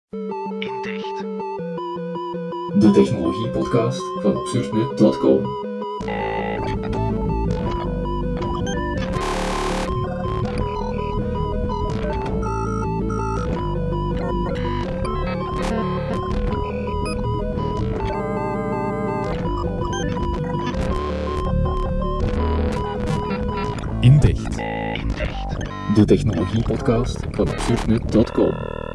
Inticht. De technologiepodcast van absurdnut.com. Inticht. De technologiepodcast van absurdnut.com.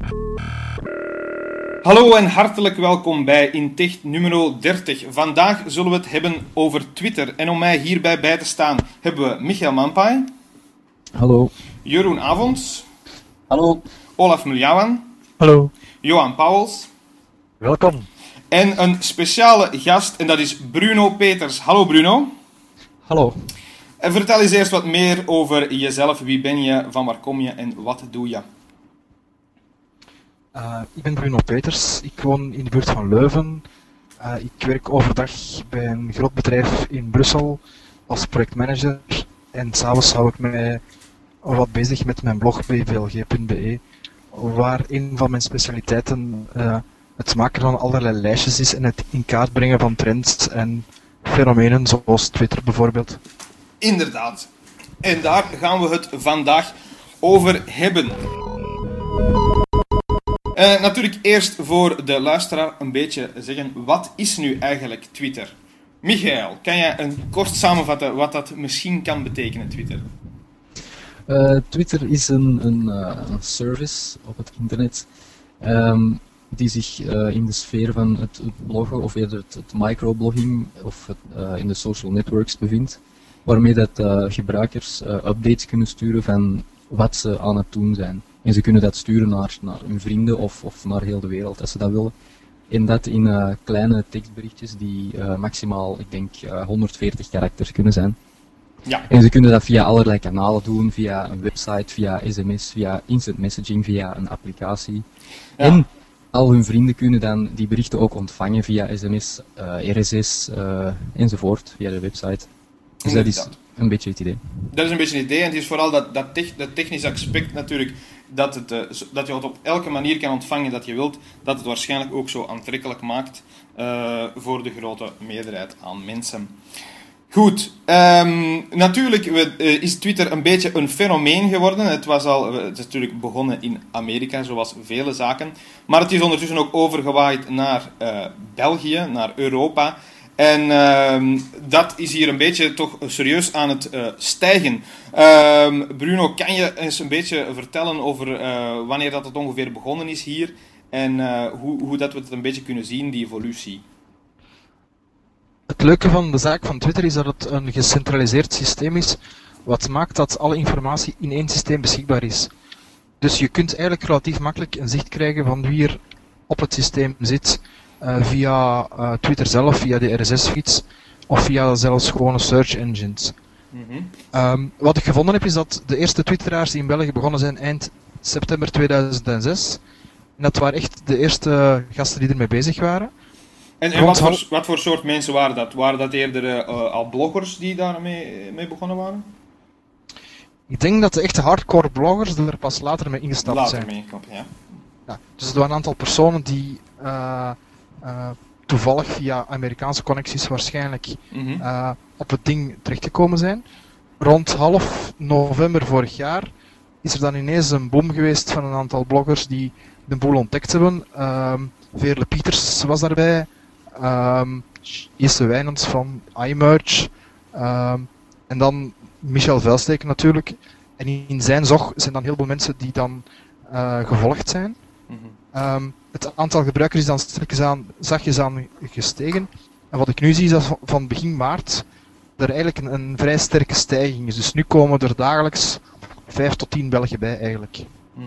Hallo en hartelijk welkom bij Inticht nummer 30. Vandaag zullen we het hebben over Twitter. En om mij hierbij bij te staan hebben we Michael Mampai. Hallo. Jeroen Avonds. Hallo. Olaf Muljawan. Hallo. Johan Pauwels. Welkom. En een speciale gast, en dat is Bruno Peters. Hallo Bruno. Hallo. En vertel eens eerst wat meer over jezelf. Wie ben je, van waar kom je en wat doe je? Ik ben Bruno Peters. Ik woon in de buurt van Leuven. Ik werk overdag bij een groot bedrijf in Brussel als projectmanager. En s'avonds hou ik mij wat bezig met mijn blog bvlg.be, waar een van mijn specialiteiten het maken van allerlei lijstjes is en het in kaart brengen van trends en fenomenen zoals Twitter bijvoorbeeld. Inderdaad. En daar gaan we het vandaag over hebben. Natuurlijk eerst voor de luisteraar een beetje zeggen, wat is nu eigenlijk Twitter? Michael, kan jij kort samenvatten wat dat misschien kan betekenen, Twitter? Twitter is een service op het internet die zich in de sfeer van het bloggen of eerder het microblogging of in de social networks bevindt, waarmee dat gebruikers updates kunnen sturen van wat ze aan het doen zijn. En ze kunnen dat sturen naar hun vrienden of naar heel de wereld als ze dat willen. En dat in kleine tekstberichtjes die maximaal, ik denk, 140 karakters kunnen zijn. Ja. En ze kunnen dat via allerlei kanalen doen, via een website, via sms, via instant messaging, via een applicatie. Ja. En al hun vrienden kunnen dan die berichten ook ontvangen via sms, RSS enzovoort, via de website. Dus dat is een beetje het idee. Dat is een beetje het idee en het is vooral dat technische aspect natuurlijk, dat je het op elke manier kan ontvangen dat je wilt, dat het waarschijnlijk ook zo aantrekkelijk maakt voor de grote meerderheid aan mensen. Goed, natuurlijk is Twitter een beetje een fenomeen geworden. Het is natuurlijk begonnen in Amerika, zoals vele zaken. Maar het is ondertussen ook overgewaaid naar België, naar Europa. En dat is hier een beetje toch serieus aan het stijgen. Bruno, kan je eens een beetje vertellen over wanneer dat het ongeveer begonnen is hier? En hoe dat we het een beetje kunnen zien, die evolutie? Het leuke van de zaak van Twitter is dat het een gecentraliseerd systeem is, wat maakt dat alle informatie in één systeem beschikbaar is. Dus je kunt eigenlijk relatief makkelijk een zicht krijgen van wie er op het systeem zit, via Twitter zelf, via de RSS-feeds, of via zelfs gewone search engines. Mm-hmm. Wat ik gevonden heb is dat de eerste Twitteraars die in België begonnen zijn eind september 2006, en dat waren echt de eerste gasten die ermee bezig waren. En wat voor soort mensen waren dat? Waren dat eerder al bloggers die daarmee begonnen waren? Ik denk dat de echte hardcore bloggers er pas later mee ingestapt zijn. Ja, dus er waren een aantal personen die toevallig via Amerikaanse connecties waarschijnlijk op het ding terechtgekomen zijn. Rond half november vorig jaar is er dan ineens een boom geweest van een aantal bloggers die de boel ontdekt hebben. Veerle Pieters was daarbij. Jesse Wijnands van iMerge. En dan Michel Vuilsteken natuurlijk. En in zijn zog zijn dan heel veel mensen die dan gevolgd zijn. Het aantal gebruikers is dan zachtjes aan gestegen. En wat ik nu zie is dat van begin maart er eigenlijk een vrij sterke stijging is. Dus nu komen er dagelijks 5 tot 10 Belgen bij eigenlijk.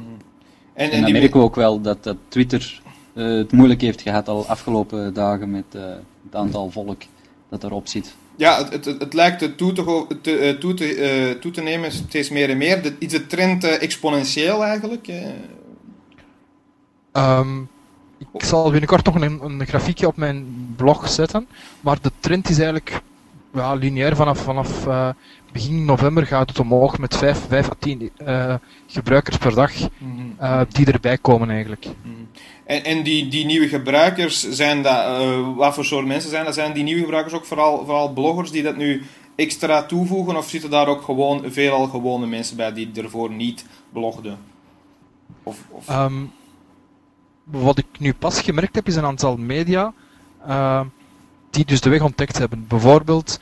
En dan merken we ook wel dat Twitter het moeilijk heeft gehad al afgelopen dagen met het aantal volk dat erop zit. Ja, het lijkt toe te nemen steeds meer en meer. Is de trend exponentieel eigenlijk? Ik zal binnenkort nog een grafiekje op mijn blog zetten, maar de trend is eigenlijk lineair vanaf begin november gaat het omhoog met 5 à 10 gebruikers per dag die erbij komen eigenlijk. En die nieuwe gebruikers, zijn dat, wat voor soort mensen zijn dat? Zijn die nieuwe gebruikers ook vooral bloggers die dat nu extra toevoegen, of zitten daar ook veelal gewone mensen bij die ervoor niet blogden? Wat ik nu pas gemerkt heb, is een aantal media die dus de weg ontdekt hebben. Bijvoorbeeld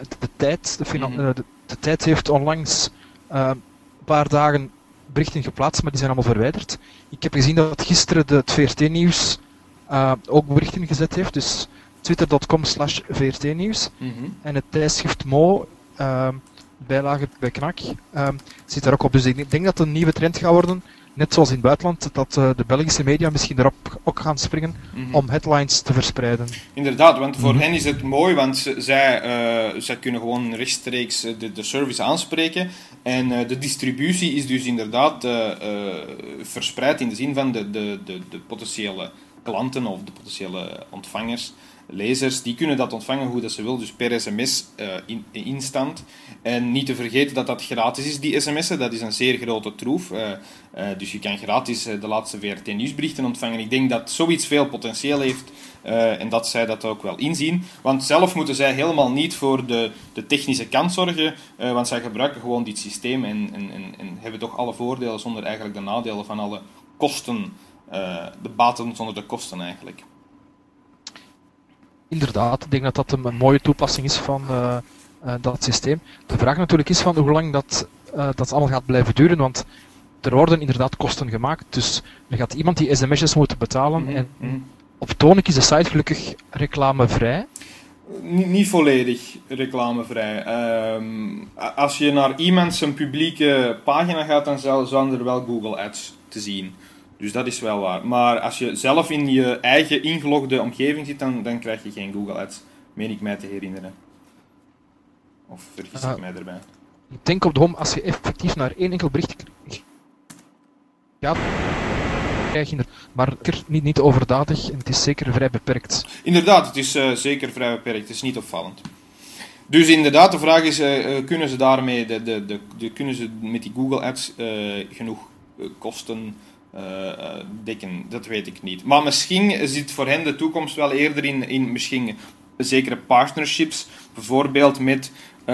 de Tijd heeft onlangs een paar dagen berichten geplaatst, maar die zijn allemaal verwijderd. Ik heb gezien dat gisteren het VRT-nieuws ook berichten gezet heeft, dus twitter.com/VRT-nieuws. En het tijdschrift Mo, bijlage bij Knak, zit daar ook op. Dus ik denk dat het een nieuwe trend gaat worden, net zoals in het buitenland, dat de Belgische media misschien erop ook gaan springen om headlines te verspreiden. Inderdaad, want voor hen is het mooi, want zij kunnen gewoon rechtstreeks de service aanspreken. En de distributie is dus inderdaad verspreid in de zin van de potentiële klanten of de potentiële ontvangers, lezers, die kunnen dat ontvangen hoe dat ze wil, dus per sms instant. En niet te vergeten dat dat gratis is, die sms'en, dat is een zeer grote troef. Dus je kan gratis de laatste VRT nieuwsberichten ontvangen. Ik denk dat zoiets veel potentieel heeft en dat zij dat ook wel inzien. Want zelf moeten zij helemaal niet voor de technische kant zorgen, want zij gebruiken gewoon dit systeem en hebben toch alle voordelen zonder eigenlijk de nadelen van alle kosten, de baten zonder de kosten eigenlijk. Inderdaad, ik denk dat dat een mooie toepassing is van dat systeem. De vraag natuurlijk is van hoe lang dat allemaal gaat blijven duren, want er worden inderdaad kosten gemaakt, dus er gaat iemand die sms'jes moeten betalen. En op Tonic is de site gelukkig reclamevrij. Niet volledig reclamevrij. Als je naar iemand zijn publieke pagina gaat, dan zijn er wel Google Ads te zien. Dus dat is wel waar. Maar als je zelf in je eigen ingelogde omgeving zit, dan krijg je geen Google Ads. Meen ik mij te herinneren. Of vergis ik mij erbij? Ik denk op de home, als je effectief naar één enkel bericht gaat, krijg je maar niet overdadig en het is zeker vrij beperkt. Inderdaad, het is zeker vrij beperkt. Het is niet opvallend. Dus inderdaad, de vraag is, kunnen ze daarmee, kunnen ze met die Google Ads genoeg kosten dekken? Dat weet ik niet. Maar misschien zit voor hen de toekomst wel eerder in misschien zekere partnerships, bijvoorbeeld met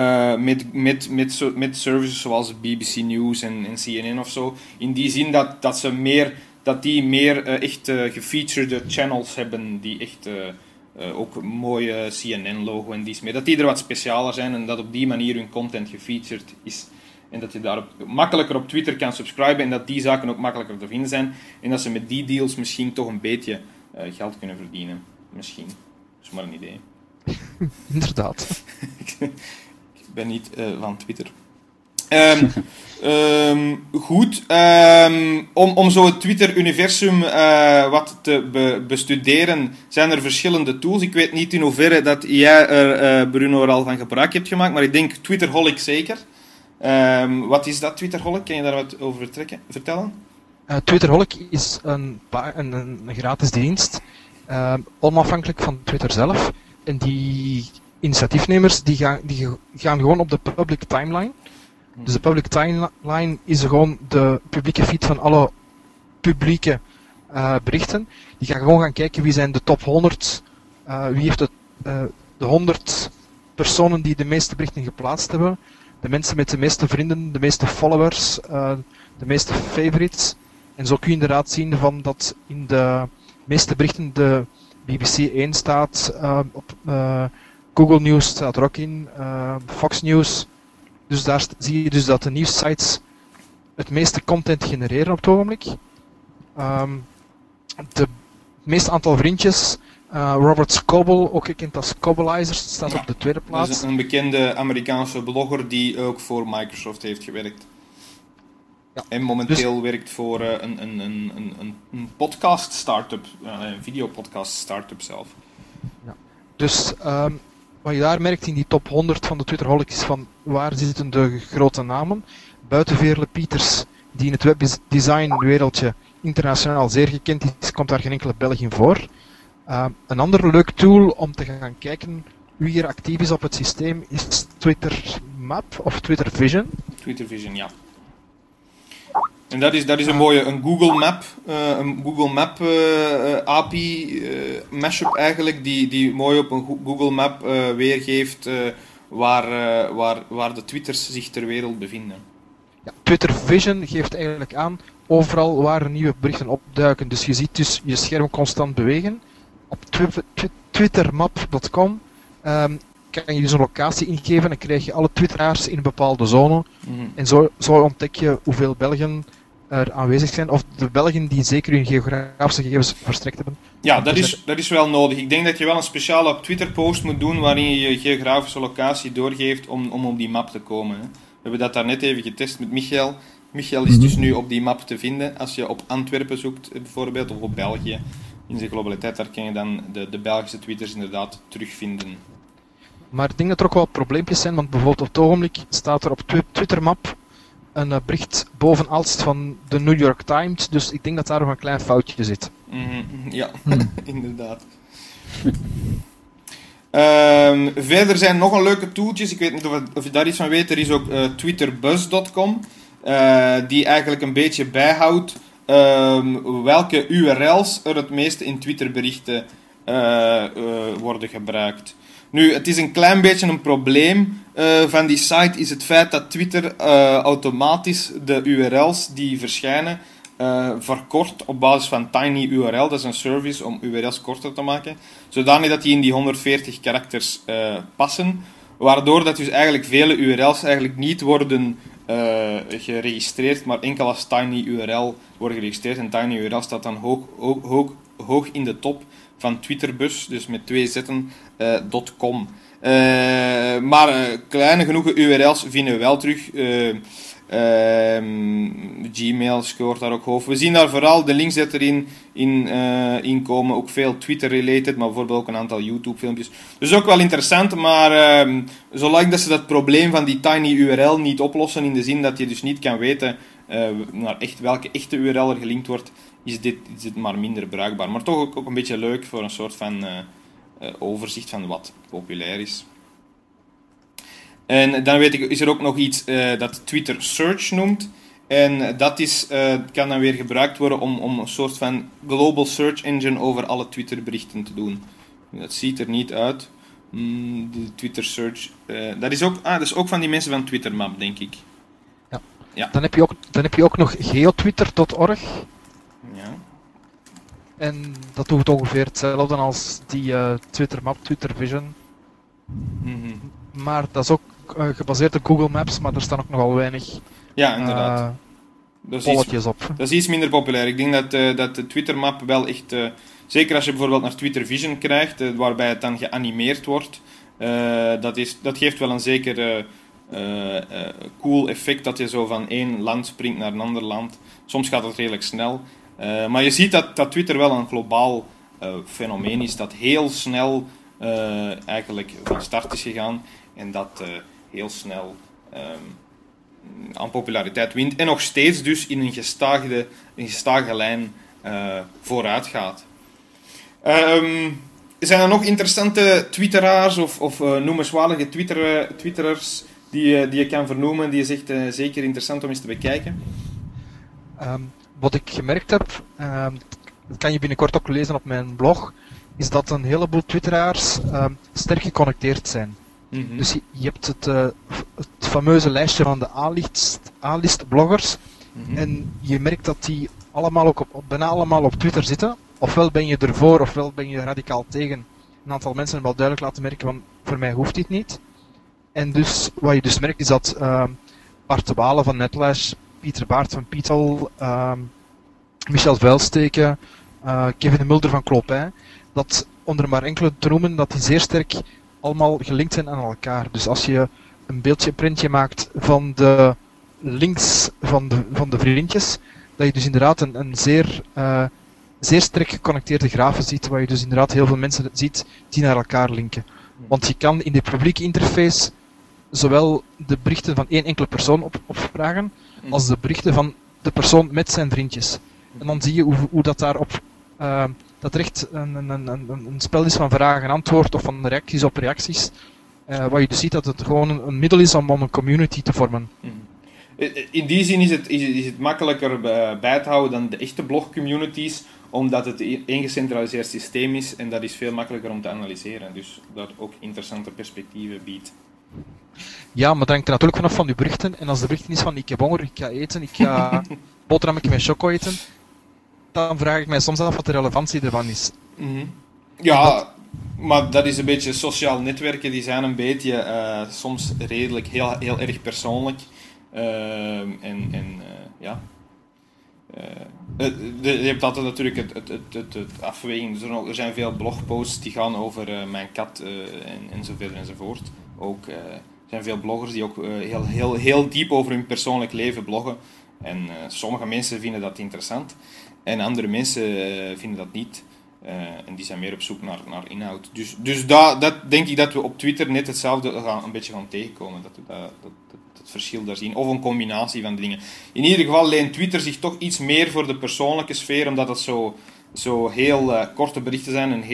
services zoals BBC News en CNN of zo. In die zin dat die meer echt gefeatured channels hebben die echt ook een mooie CNN-logo en dies meer. Dat die er wat specialer zijn en dat op die manier hun content gefeatured is. En dat je daar makkelijker op Twitter kan subscriben en dat die zaken ook makkelijker te vinden zijn. En dat ze met die deals misschien toch een beetje geld kunnen verdienen. Misschien. Dat is maar een idee. Inderdaad. Ik ben niet van Twitter. Goed. Om zo het Twitter-universum wat te bestuderen, zijn er verschillende tools. Ik weet niet in hoeverre dat jij er, Bruno, er al van gebruik hebt gemaakt, maar ik denk Twitterholic zeker. Wat is dat, Twitterholic? Kan je daar wat over vertellen? Twitterholic is een gratis dienst, onafhankelijk van Twitter zelf. En die initiatiefnemers die gaan gewoon op de public timeline. Dus de public timeline is gewoon de publieke feed van alle publieke berichten. Die gaan gewoon gaan kijken wie zijn de top 100, wie heeft de 100 personen die de meeste berichten geplaatst hebben. De mensen met de meeste vrienden, de meeste followers, de meeste favorites. En zo kun je inderdaad zien van dat in de meeste berichten de BBC 1 staat, op Google News staat er ook in, Fox News. Dus daar zie je dus dat de nieuwssites het meeste content genereren op het ogenblik. Het meeste aantal vriendjes, Robert Scoble, ook gekend als Scobleizer, staat op de tweede plaats. Dat is een bekende Amerikaanse blogger die ook voor Microsoft heeft gewerkt. Ja. En momenteel werkt voor een podcast startup, een videopodcast startup zelf. Ja. Dus wat je daar merkt in die top 100 van de Twitterholic is van waar zitten de grote namen. Buiten Veerle Pieters, die in het webdesign wereldje internationaal zeer gekend is, komt daar geen enkele Belg in voor. Een ander leuk tool om te gaan kijken wie er actief is op het systeem is Twitter Map of Twitter Vision. Twitter Vision, ja. En dat is een mooie een Google Map API mashup eigenlijk, die mooi op een Google Map weergeeft waar de Twitters zich ter wereld bevinden. Ja, Twitter Vision geeft eigenlijk aan overal waar nieuwe berichten opduiken. Dus je ziet dus je scherm constant bewegen. Op twittermap.com kan je dus een locatie ingeven en krijg je alle twitteraars in een bepaalde zone. Mm-hmm. En zo ontdek je hoeveel Belgen er aanwezig zijn, of de Belgen die zeker hun geografische gegevens verstrekt hebben. Ja, dat is wel nodig. Ik denk dat je wel een speciale Twitter-post moet doen waarin je je geografische locatie doorgeeft om op die map te komen. Hè. We hebben dat daarnet even getest met Michael. Michael is dus nu op die map te vinden. Als je op Antwerpen zoekt, bijvoorbeeld, of op België, in zijn globaliteit, daar kan je dan de Belgische Twitters inderdaad terugvinden. Maar ik denk dat er ook wel probleempjes zijn, want bijvoorbeeld op het ogenblik staat er op Twittermap een bericht bovenalst van de New York Times, dus ik denk dat daar nog een klein foutje zit. Ja, inderdaad. Verder zijn nog een leuke tooltjes, ik weet niet of je daar iets van weet, er is ook twitterbuzz.com, die eigenlijk een beetje bijhoudt welke URL's er het meeste in Twitterberichten worden gebruikt. Nu, het is een klein beetje een probleem van die site, is het feit dat Twitter automatisch de URL's die verschijnen verkort op basis van tinyURL. Dat is een service om URL's korter te maken, zodanig dat die in die 140 karakters passen, waardoor dat dus eigenlijk vele URL's eigenlijk niet worden geregistreerd, maar enkel als tinyURL worden geregistreerd. En tinyURL staat dan hoog in de top van Twitterbuzz, dus met 2 zetten, .com. Maar kleine genoegen URL's vinden we wel terug. Gmail scoort daar ook hoog. We zien daar vooral de links dat erin in komen, ook veel Twitter-related, maar bijvoorbeeld ook een aantal YouTube-filmpjes. Dus ook wel interessant, maar zolang dat ze dat probleem van die tiny URL niet oplossen, in de zin dat je dus niet kan weten naar welke echte URL er gelinkt wordt, is dit maar minder bruikbaar. Maar toch ook een beetje leuk voor een soort van overzicht van wat populair is. En dan weet ik, is er ook nog iets dat Twitter Search noemt. En dat kan dan weer gebruikt worden om een soort van global search engine over alle Twitter-berichten te doen. Dat ziet er niet uit. De Twitter Search. Dat is ook van die mensen van Twittermap, denk ik. Ja. Dan heb je ook nog geotwitter.org. Ja. En dat doet ongeveer hetzelfde als die Twittermap, Twitter Vision. Mm-hmm. Maar dat is ook gebaseerd op Google Maps, maar er staan ook nogal weinig bolletjes op. Dat is iets minder populair. Ik denk dat de Twittermap wel echt... zeker als je bijvoorbeeld naar Twitter Vision krijgt, waarbij het dan geanimeerd wordt, dat geeft wel een zeker cool effect dat je zo van één land springt naar een ander land. Soms gaat het redelijk snel. Maar je ziet dat Twitter wel een globaal fenomeen is, dat heel snel eigenlijk van start is gegaan en dat heel snel aan populariteit wint en nog steeds dus in een gestage lijn vooruit gaat. Zijn er nog interessante twitteraars of noemenswaardige twitterers die je kan vernoemen, die je zegt zeker interessant om eens te bekijken? Wat ik gemerkt heb, dat kan je binnenkort ook lezen op mijn blog, is dat een heleboel twitteraars sterk geconnecteerd zijn. Mm-hmm. Dus je hebt het fameuze lijstje van de A-list bloggers. Mm-hmm. En je merkt dat die allemaal ook bijna allemaal op Twitter zitten. Ofwel ben je ervoor, ofwel ben je radicaal tegen. Een aantal mensen hebben wel duidelijk laten merken van, voor mij hoeft dit niet. En dus, wat je dus merkt is dat Bart de Walen van Netlash, Pieter Baert van Pietel, Michel Vuilsteken, Kevin de Mulder van Clopin, dat onder maar enkele te noemen, dat die zeer sterk allemaal gelinkt zijn aan elkaar. Dus als je een printje maakt van de links van de vriendjes, dat je dus inderdaad een zeer sterk geconnecteerde grafen ziet, waar je dus inderdaad heel veel mensen ziet die naar elkaar linken. Want je kan in de publieke interface zowel de berichten van één enkele persoon opvragen, als de berichten van de persoon met zijn vriendjes. En dan zie je hoe dat daar dat er echt een spel is van vraag en antwoord of van reacties op reacties. Waar je dus ziet dat het gewoon een middel is om een community te vormen. In die zin is het makkelijker bij te houden dan de echte blog-communities, omdat het één gecentraliseerd systeem is en dat is veel makkelijker om te analyseren. Dus dat ook interessante perspectieven biedt. Ja, maar dat hangt er natuurlijk vanaf van je berichten. En als de berichten is van ik heb honger, ik ga eten, ik ga boterhammetje met choco eten, dan vraag ik mij soms af wat de relevantie ervan is. Ja, maar dat is een beetje sociaal netwerken, die zijn een beetje soms redelijk heel erg persoonlijk. Je hebt altijd natuurlijk het afweging. Er zijn veel blogposts die gaan over mijn kat en zo verder enzovoort. Ook zijn veel bloggers die ook heel diep over hun persoonlijk leven bloggen. En sommige mensen vinden dat interessant en andere mensen vinden dat niet. En die zijn meer op zoek naar inhoud. Dus dat denk ik dat we op Twitter net hetzelfde een beetje gaan tegenkomen. Dat we het verschil daar zien. Of een combinatie van dingen. In ieder geval leent Twitter zich toch iets meer voor de persoonlijke sfeer, omdat het zo heel korte berichten zijn en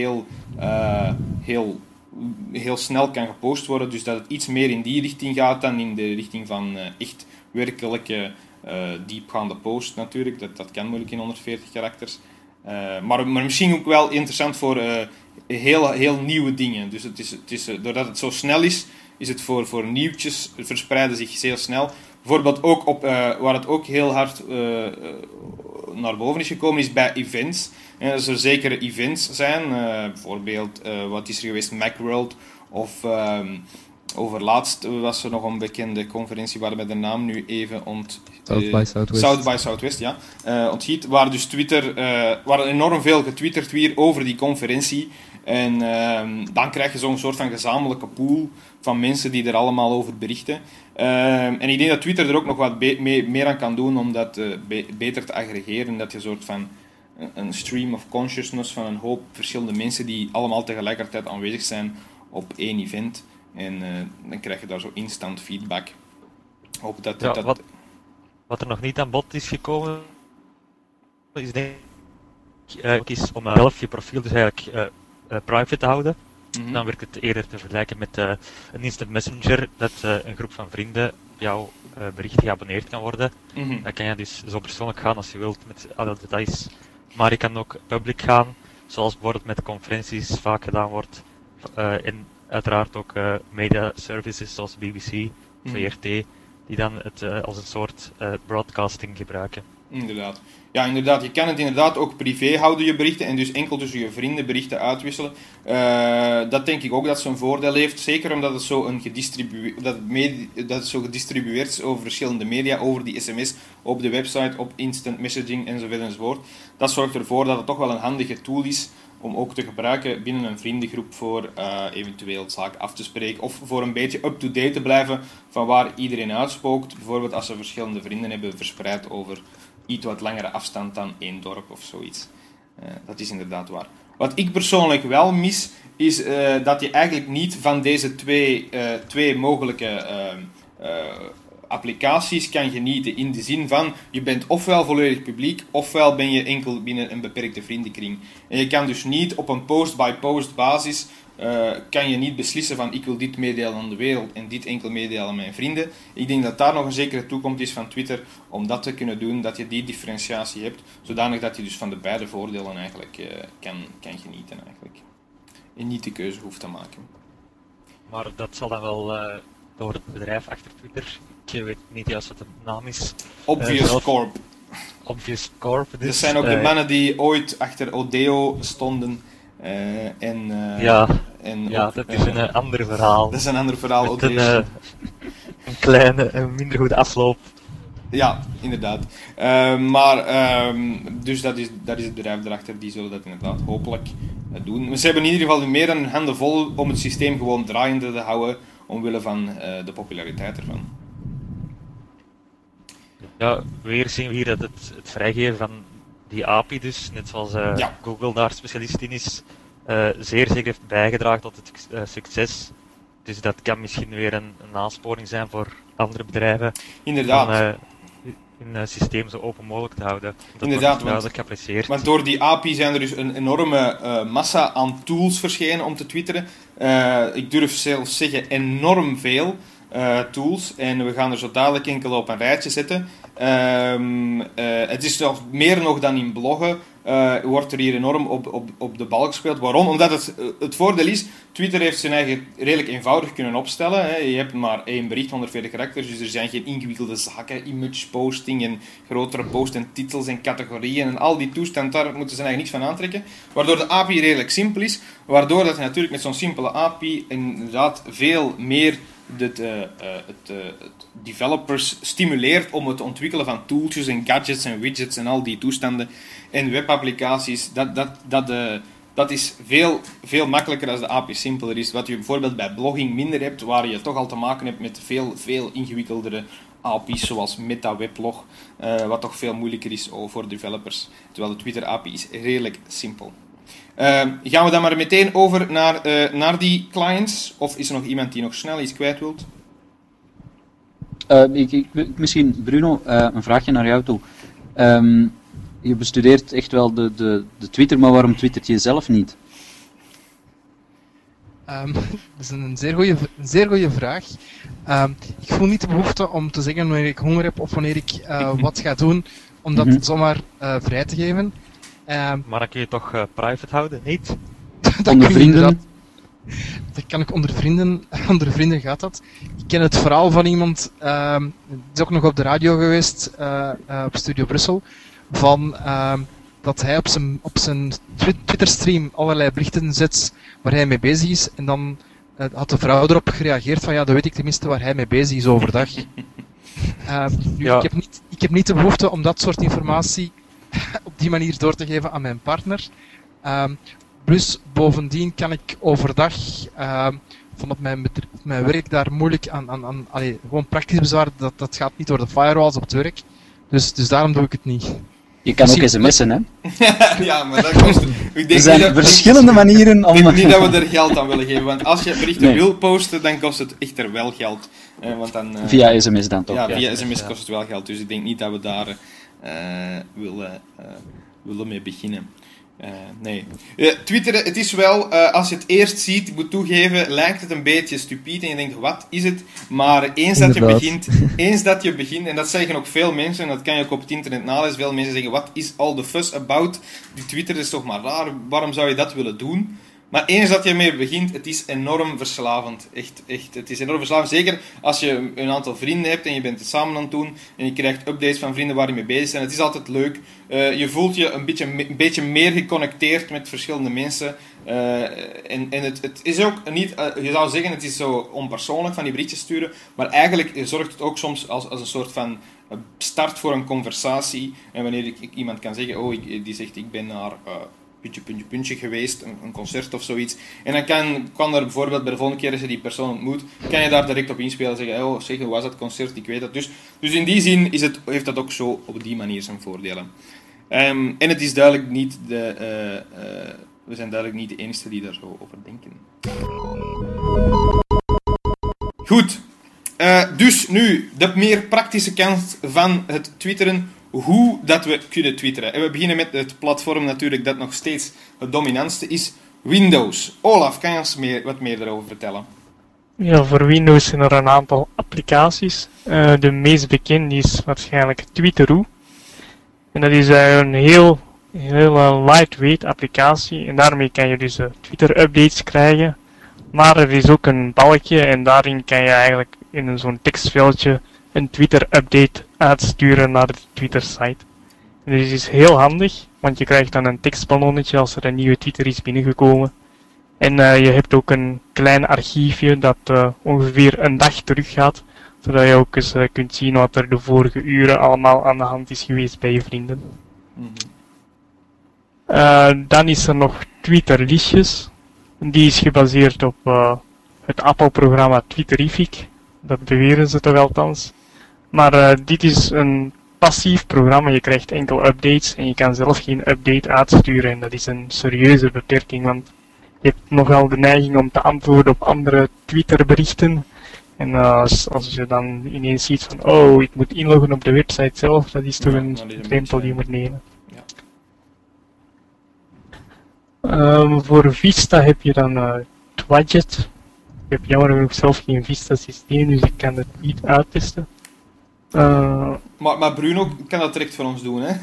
heel snel kan gepost worden. Dus dat het iets meer in die richting gaat dan in de richting van echt werkelijke diepgaande post natuurlijk. Dat kan moeilijk in 140 karakters. Maar misschien ook wel interessant voor heel nieuwe dingen. Dus doordat het zo snel is het voor nieuwtjes, verspreiden zich heel snel. Bijvoorbeeld ook waar het ook heel hard naar boven is gekomen, is bij events. En als er zekere events zijn, bijvoorbeeld, wat is er geweest, Macworld, of overlaatst was er nog een bekende conferentie, waarbij de naam nu even South by Southwest. South by Southwest, ja. Ontschiet, waar dus Twitter, waar enorm veel getwitterd weer over die conferentie. En dan krijg je zo'n soort van gezamenlijke pool van mensen die er allemaal over berichten. En ik denk dat Twitter er ook nog wat meer aan kan doen om dat beter te aggregeren. Dat je een soort van een stream of consciousness van een hoop verschillende mensen die allemaal tegelijkertijd aanwezig zijn op één event. En dan krijg je daar zo instant feedback op. Wat er nog niet aan bod is gekomen, is denk ik om zelf je profiel dus eigenlijk private te houden. Mm-hmm. Dan werkt het eerder te vergelijken met een instant messenger, dat een groep van vrienden jouw berichten geabonneerd kan worden. Mm-hmm. Dan kan je dus zo persoonlijk gaan als je wilt met alle details. Maar je kan ook public gaan, zoals bijvoorbeeld met conferenties vaak gedaan wordt. En uiteraard ook media services zoals BBC, VRT, die dan het als een soort broadcasting gebruiken. Inderdaad. Ja, inderdaad. Je kan het inderdaad ook privé houden, je berichten, en dus enkel tussen je vrienden berichten uitwisselen. Dat denk ik ook dat zo'n voordeel heeft. Zeker omdat het zo gedistribueerd is over verschillende media, over die sms, op de website, op instant messaging enzovoort enzovoort. Dat zorgt ervoor dat het toch wel een handige tool is om ook te gebruiken binnen een vriendengroep voor eventueel zaken af te spreken. Of voor een beetje up-to-date te blijven van waar iedereen uitspookt. Bijvoorbeeld als ze verschillende vrienden hebben verspreid over iets wat langere afstand dan één dorp of zoiets. Dat is inderdaad waar. Wat ik persoonlijk wel mis, is dat je eigenlijk niet van deze twee mogelijke applicaties kan genieten. In de zin van, je bent ofwel volledig publiek, ofwel ben je enkel binnen een beperkte vriendenkring. En je kan dus niet op een post-by-post basis kan je niet beslissen van ik wil dit meedelen aan de wereld en dit enkel meedelen aan mijn vrienden. Ik denk dat daar nog een zekere toekomst is van Twitter om dat te kunnen doen, dat je die differentiatie hebt, zodanig dat je dus van de beide voordelen eigenlijk kan genieten eigenlijk. En niet de keuze hoeft te maken. Maar dat zal dan wel door het bedrijf achter Twitter, ik weet niet juist wat de naam is. Obvious Corp. Obvious Corp. Dus, dat zijn ook de mannen die ooit achter Odeo stonden. Dat is een ander verhaal. Dat is een ander verhaal. Met een kleine, minder goede afloop. Ja, inderdaad. Dus dat is het bedrijf erachter, die zullen dat inderdaad hopelijk doen. Ze hebben in ieder geval meer dan hun handen vol om het systeem gewoon draaiende te houden, omwille van de populariteit ervan. Ja, weer zien we hier dat het vrijgeven van die API dus, net zoals Google daar specialist in is, zeer zeker heeft bijgedragen tot het succes. Dus dat kan misschien weer een aansporing zijn voor andere bedrijven. Inderdaad. hun systeem zo open mogelijk te houden. Dat inderdaad, wordt duidelijk geapprecieerd. Want door die API zijn er dus een enorme massa aan tools verschenen om te twitteren. Ik durf zelfs zeggen enorm veel tools. En we gaan er zo dadelijk enkel op een rijtje zetten. Het is zelfs meer nog dan in bloggen. Wordt er hier enorm op de balk gespeeld. Waarom? Omdat het voordeel is, Twitter heeft zijn eigen redelijk eenvoudig kunnen opstellen. Hè. Je hebt maar 1 bericht, 140 karakters, dus er zijn geen ingewikkelde zaken, image posting en grotere posts en titels en categorieën en al die toestanden, daar moeten ze eigenlijk niks van aantrekken. Waardoor de API redelijk simpel is, waardoor dat je natuurlijk met zo'n simpele API inderdaad veel meer het developers stimuleert om het ontwikkelen van tooltjes en gadgets en widgets en al die toestanden en webapplicaties. Dat is veel makkelijker als de API simpeler is. Wat je bijvoorbeeld bij blogging minder hebt, waar je toch al te maken hebt met veel ingewikkeldere API's, zoals MetaWeblog, wat toch veel moeilijker is voor developers. Terwijl de Twitter API is redelijk simpel. Gaan we dan maar meteen over naar die clients? Of is er nog iemand die nog snel iets kwijt wilt? Misschien, Bruno, een vraagje naar jou toe. Je bestudeert echt wel de Twitter, maar waarom twittert je zelf niet? Dat is een zeer goede vraag. Ik voel niet de behoefte om te zeggen wanneer ik honger heb of wanneer ik wat ga doen, om dat zomaar vrij te geven. Maar dan kun je toch private houden, niet? Onder vrienden? Dat kan ik onder vrienden gaat dat. Ik ken het verhaal van iemand, die is ook nog op de radio geweest, op Studio Brussel, van dat hij op zijn Twitter-stream allerlei berichten zet waar hij mee bezig is, en dan had de vrouw erop gereageerd van ja, dan weet ik tenminste waar hij mee bezig is overdag. Ja. Ik heb niet de behoefte om dat soort informatie op die manier door te geven aan mijn partner. Plus, bovendien kan ik overdag, vanuit mijn werk daar moeilijk aan gewoon praktisch bezwaar, dat gaat niet door de firewalls op het werk. Dus daarom doe ik het niet. Je kan ook sms'en, hè? Ja, maar dat kost... Er zijn verschillende manieren om... Ik denk niet dat we er geld aan willen geven, want als je berichten wil posten, dan kost het echter wel geld. Want dan, via sms dan toch? Ja, via sms kost het wel geld, dus ik denk niet dat we daar willen mee beginnen. Nee. Twitteren, het is wel, als je het eerst ziet, ik moet toegeven, lijkt het een beetje stupide en je denkt, wat is het? Maar eens dat je begint, en dat zeggen ook veel mensen, en dat kan je ook op het internet nalezen, veel mensen zeggen, wat is all the fuss about? Die Twitter is toch maar raar, waarom zou je dat willen doen? Maar eens dat je ermee begint, het is enorm verslavend. Echt, het is enorm verslavend. Zeker als je een aantal vrienden hebt en je bent het samen aan het doen en je krijgt updates van vrienden waar je mee bezig bent. Het is altijd leuk. Je voelt je een beetje meer geconnecteerd met verschillende mensen. En het is ook niet... je zou zeggen, het is zo onpersoonlijk van die berichtjes sturen, maar eigenlijk zorgt het ook soms als een soort van start voor een conversatie. En wanneer iemand kan zeggen, die zegt, ik ben naar... puntje geweest, een concert of zoiets. En dan kan er bijvoorbeeld bij de volgende keer als je die persoon ontmoet, kan je daar direct op inspelen en zeggen, zeg, hoe was dat concert, ik weet dat. Dus in die zin heeft dat ook zo op die manier zijn voordelen. En het is duidelijk niet we zijn duidelijk niet de enige die daar zo over denken. Goed. Dus nu, de meer praktische kant van het twitteren. Hoe dat we kunnen twitteren. En we beginnen met het platform natuurlijk dat nog steeds het dominantste is. Windows. Olaf, kan je ons wat meer daarover vertellen? Ja, voor Windows zijn er een aantal applicaties. De meest bekende is waarschijnlijk Twitteroo. En dat is een heel lightweight applicatie. En daarmee kan je dus Twitter-updates krijgen. Maar er is ook een balkje en daarin kan je eigenlijk in zo'n tekstveldje een Twitter-update uitsturen naar de Twitter-site. En dit is heel handig, want je krijgt dan een tekstballonnetje als er een nieuwe Twitter is binnengekomen. En je hebt ook een klein archiefje dat ongeveer een dag teruggaat, zodat je ook eens kunt zien wat er de vorige uren allemaal aan de hand is geweest bij je vrienden. Dan is er nog Twitterlistjes. Die is gebaseerd op het Apple-programma Twitterific. Dat beweren ze toch althans. Maar dit is een passief programma. Je krijgt enkel updates en je kan zelf geen update uitsturen. En dat is een serieuze beperking, want je hebt nogal de neiging om te antwoorden op andere Twitter-berichten. En als je dan ineens ziet van, oh, ik moet inloggen op de website zelf, dat is toch een drempel die je moet nemen. Ja. Voor Vista heb je dan Twidget. Ik heb jammer genoeg zelf geen Vista-systeem, dus ik kan het niet uittesten. Maar Bruno kan dat direct voor ons doen, hè?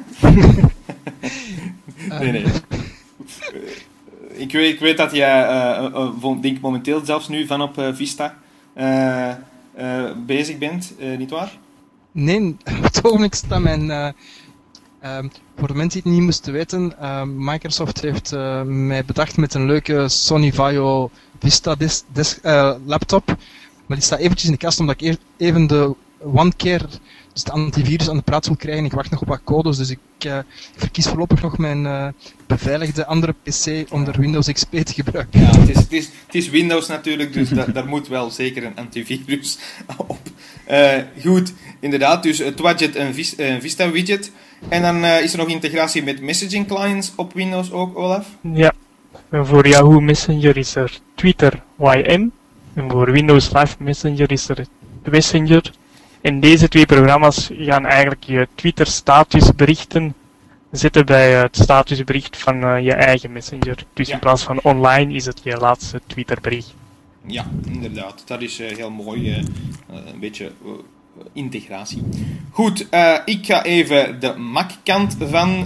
Nee. Ik weet dat jij, denk momenteel zelfs nu van op Vista bezig bent, nietwaar? Nee, op het ogenblik staat mijn... voor de mensen die het niet moesten weten, Microsoft heeft mij bedacht met een leuke Sony Vaio Vista laptop. Maar die staat eventjes in de kast omdat ik even de OneCare, dus de antivirus aan de praat wil krijgen. Ik wacht nog op wat codes, dus ik verkies voorlopig nog mijn beveiligde andere PC onder Windows XP te gebruiken. Ja, het is Windows natuurlijk, dus daar moet wel zeker een antivirus op. Goed, inderdaad, dus Twidget een Vista widget. En dan is er nog integratie met messaging clients op Windows ook, Olaf? Ja, en voor Yahoo Messenger is er Twitter YM. En voor Windows Live Messenger is er Messenger. En deze twee programma's gaan eigenlijk je Twitter statusberichten zetten bij het statusbericht van je eigen Messenger. Dus in plaats van online is het je laatste Twitterbericht. Ja, inderdaad. Dat is heel mooi. Een beetje integratie. Goed, ik ga even de Mac-kant van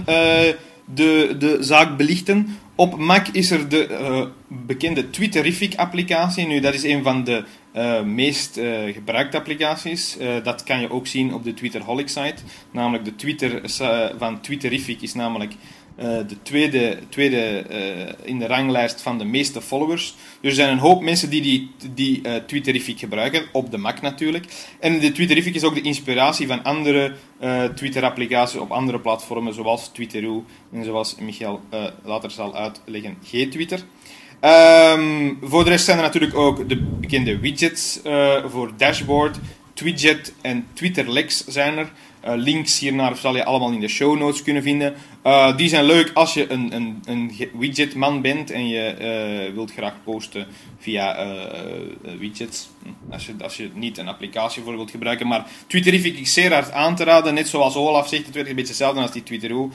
de zaak belichten. Op Mac is er de bekende Twitterific-applicatie. Nu, dat is een van de meest gebruikte applicaties. Dat kan je ook zien op de Twitterholic-site. Namelijk de Twitter van Twitterific is namelijk de tweede in de ranglijst van de meeste followers. Dus er zijn een hoop mensen die Twitterific gebruiken, op de Mac natuurlijk. En de Twitterific is ook de inspiratie van andere Twitter-applicaties op andere platformen, zoals Twitteroo en zoals Michael later zal uitleggen, G-Twitter. Voor de rest zijn er natuurlijk ook de bekende widgets voor Dashboard, Twidget en Twitterlex zijn er. Links hiernaar zal je allemaal in de show notes kunnen vinden. Die zijn leuk als je een widgetman bent en je wilt graag posten via widgets. Als je niet een applicatie voor wilt gebruiken. Maar Twitterific is zeer hard aan te raden. Net zoals Olaf zegt, het werkt een beetje hetzelfde als die Twitteroo.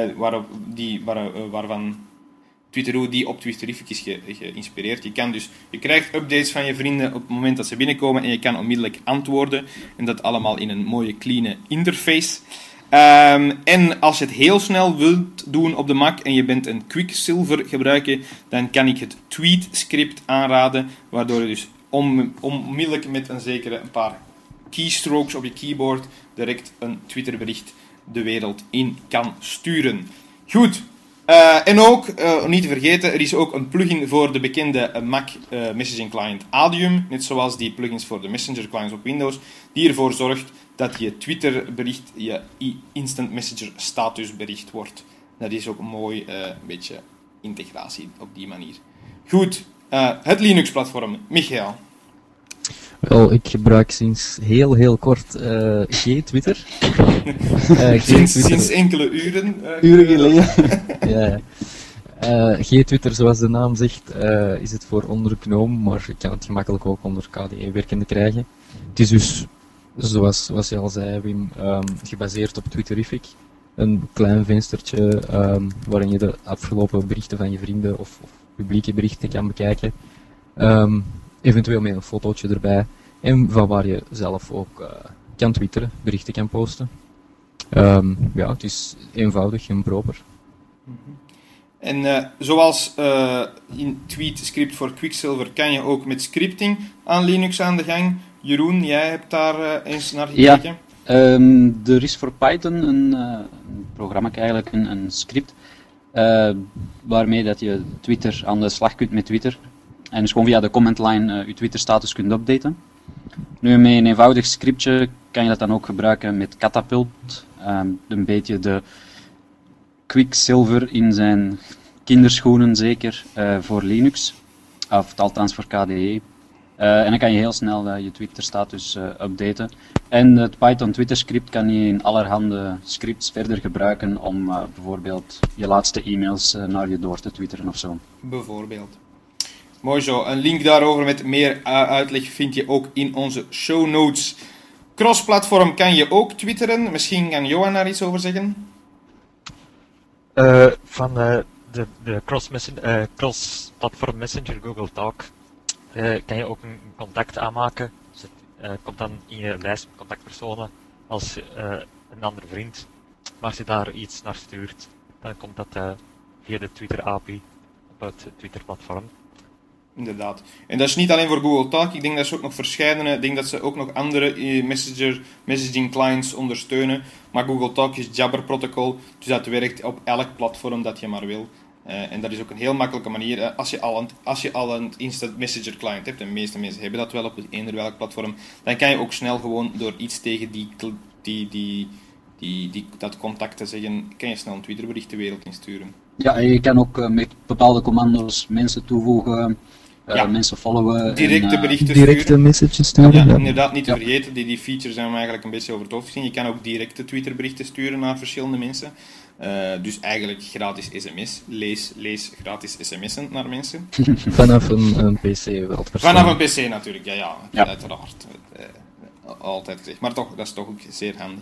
Waarvan Twitteroo die op Twitterific is geïnspireerd. Je krijgt updates van je vrienden op het moment dat ze binnenkomen en je kan onmiddellijk antwoorden. En dat allemaal in een mooie, clean interface. En als je het heel snel wilt doen op de Mac en je bent een Quicksilver gebruiker, dan kan ik het tweet script aanraden, waardoor je dus onmiddellijk met een paar keystrokes op je keyboard direct een Twitterbericht de wereld in kan sturen. Goed. En ook, niet te vergeten, er is ook een plugin voor de bekende Mac messaging client Adium, net zoals die plugins voor de Messenger clients op Windows, die ervoor zorgt dat je Twitter-bericht je Instant Messenger statusbericht wordt. Dat is ook mooi, een beetje integratie op die manier. Goed, het Linux-platform. Michael. Wel, ik gebruik sinds heel kort G-Twitter. Sinds enkele uren. Uren geleden. Ja. G-Twitter, zoals de naam zegt, is het voor onder GNOME, maar je kan het gemakkelijk ook onder KDE werkende krijgen. Het is dus, zoals je al zei, Wim, gebaseerd op Twitterific. Een klein venstertje waarin je de afgelopen berichten van je vrienden of publieke berichten kan bekijken. Eventueel met een fotootje erbij. En van waar je zelf ook kan twitteren, berichten kan posten. Ja, het is eenvoudig en proper. En zoals in TweetScript voor Quicksilver kan je ook met scripting aan Linux aan de gang. Jeroen, jij hebt daar eens naar gekeken. Ja, er is voor Python een programma, eigenlijk een script, waarmee dat je Twitter aan de slag kunt met Twitter. En dus gewoon via de comment line je Twitter status kunt updaten. Nu met een eenvoudig scriptje kan je dat dan ook gebruiken met Catapult. Een beetje de Quicksilver in zijn kinderschoenen zeker voor Linux. Of althans voor KDE. En dan kan je heel snel je Twitter status updaten. En het Python Twitter script kan je in allerhande scripts verder gebruiken om bijvoorbeeld je laatste e-mails naar je door te twitteren of zo. Bijvoorbeeld. Mooi zo. Een link daarover met meer uitleg vind je ook in onze show notes. Cross-platform kan je ook twitteren. Misschien kan Johan daar iets over zeggen? Van de cross-platform messenger Google Talk kan je ook een contact aanmaken. Dus het komt dan in je lijst met contactpersonen als een andere vriend. Maar als je daar iets naar stuurt, dan komt dat via de Twitter API op het Twitter-platform. Inderdaad. En dat is niet alleen voor Google Talk. Ik denk dat ze ook nog ik denk dat ze ook nog andere messaging clients ondersteunen. Maar Google Talk is Jabber protocol, dus dat werkt op elk platform dat je maar wil. En dat is ook een heel makkelijke manier. Als je al een instant messenger client hebt, en de meeste mensen hebben dat wel op eender welk platform, dan kan je ook snel gewoon door iets tegen dat contact te zeggen, kan je snel een Twitterbericht de wereld insturen. Ja, en je kan ook met bepaalde commando's mensen toevoegen, mensen followen. Directe berichten directe sturen. messages sturen. Ja, inderdaad, niet te vergeten. Die features zijn we eigenlijk een beetje over het hoofd gezien. Je kan ook directe Twitterberichten sturen naar verschillende mensen. Dus eigenlijk gratis sms. Lees gratis sms'en naar mensen. Vanaf een PC wel. Vanaf een PC natuurlijk, ja. Uiteraard. Altijd gezegd. Maar toch, dat is toch ook zeer handig.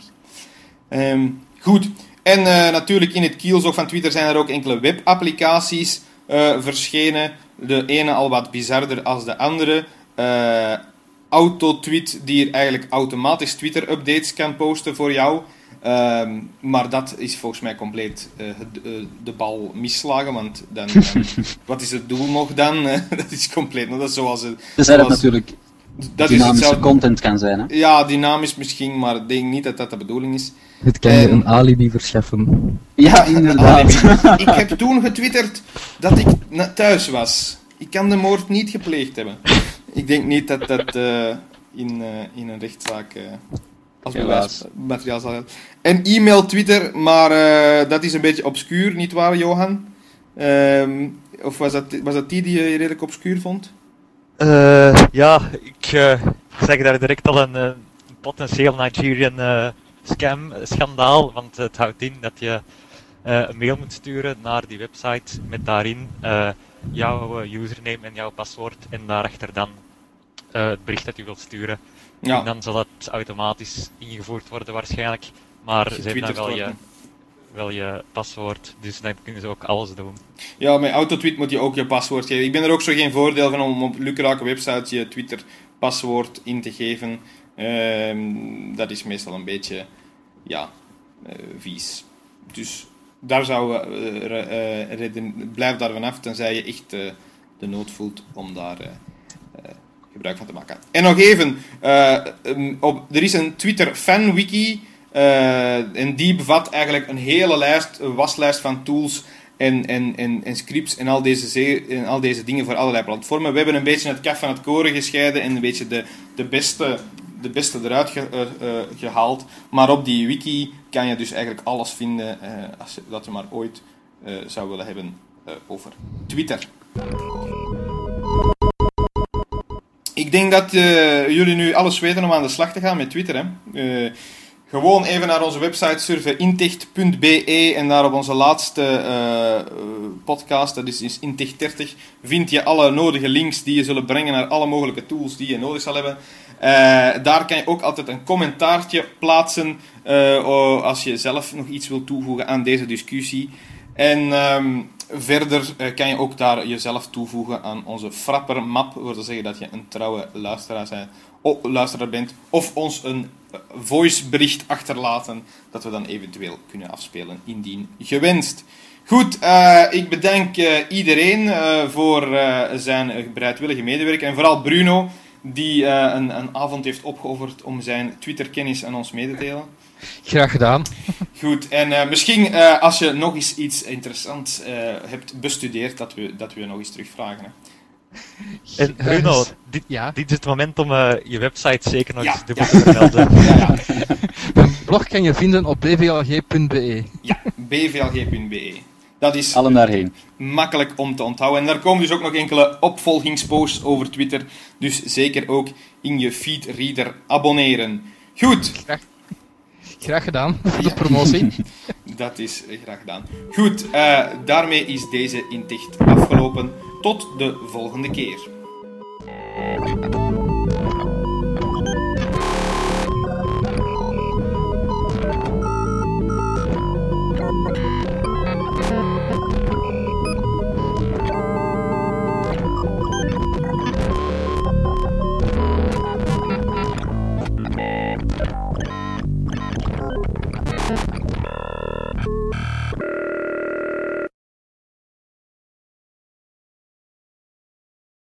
Goed. En natuurlijk in het kielzog van Twitter zijn er ook enkele webapplicaties verschenen. De ene al wat bizarder als de andere. Autotweet die eigenlijk automatisch Twitter-updates kan posten voor jou. Maar dat is volgens mij compleet de bal misslagen, want dan wat is het doel nog dan? Dat is compleet, dat is zoals... Dus dat natuurlijk dynamische content kan zijn, hè? Ja, dynamisch misschien, maar ik denk niet dat dat de bedoeling is. Het kan je een alibi verschaffen. Ja, inderdaad. Ik heb toen getwitterd dat ik thuis was. Ik kan de moord niet gepleegd hebben. Ik denk niet dat dat in een rechtszaak als bewijsmateriaal zal hebben. En e-mail, Twitter, maar dat is een beetje obscuur, niet waar, Johan? Of was dat die je redelijk obscuur vond? Ja, ik zeg daar direct al een potentieel Nigerian scam-schandaal, want het houdt in dat je een mail moet sturen naar die website met daarin jouw username en jouw paswoord en daarachter dan het bericht dat je wilt sturen. Ja. En dan zal dat automatisch ingevoerd worden waarschijnlijk, maar ze hebben dan wel je paswoord, dus dan kunnen ze ook alles doen. Ja, met Autotweet moet je ook je paswoord geven. Ik ben er ook zo geen voordeel van om op lukrake websites je Twitter paswoord in te geven. Dat is meestal een beetje, vies. Dus daar blijf daar vanaf, tenzij je echt de nood voelt om daar gebruik van te maken. En nog even, er is een Twitter fanwiki, en die bevat eigenlijk een hele waslijst van tools en scripts en al deze dingen voor allerlei platformen. We hebben een beetje het kaf van het koren gescheiden en een beetje de beste eruit gehaald. Maar op die wiki kan je dus eigenlijk alles vinden dat je maar ooit zou willen hebben over Twitter. Ik denk dat jullie nu alles weten om aan de slag te gaan met Twitter. Hè? Gewoon even naar onze website surfen, intecht.be, en daar op onze laatste podcast, dat is Intecht 30, vind je alle nodige links die je zullen brengen naar alle mogelijke tools die je nodig zal hebben. Daar kan je ook altijd een commentaartje plaatsen als je zelf nog iets wilt toevoegen aan deze discussie. En verder kan je ook daar jezelf toevoegen aan onze Frapper map, voor te zeggen dat je een trouwe luisteraar bent, of ons een voicebericht achterlaten dat we dan eventueel kunnen afspelen indien gewenst. Goed, ik bedank iedereen voor zijn bereidwillige medewerking en vooral Bruno die een avond heeft opgeofferd om zijn Twitter-kennis aan ons mee te delen. Graag gedaan. Goed, en misschien als je nog eens iets interessants hebt bestudeerd, dat we nog eens terugvragen. Hè. En Bruno, dit is het moment om je website zeker nog eens dubbel te vermelden. Mijn blog kan je vinden op bvlg.be. Ja, bvlg.be. Dat is allen daarheen. Makkelijk om te onthouden. En daar komen dus ook nog enkele opvolgingsposts over Twitter. Dus zeker ook in je feedreader abonneren. Goed. Graag gedaan voor de promotie. Dat is graag gedaan. Goed, daarmee is deze Inticht afgelopen. Tot de volgende keer.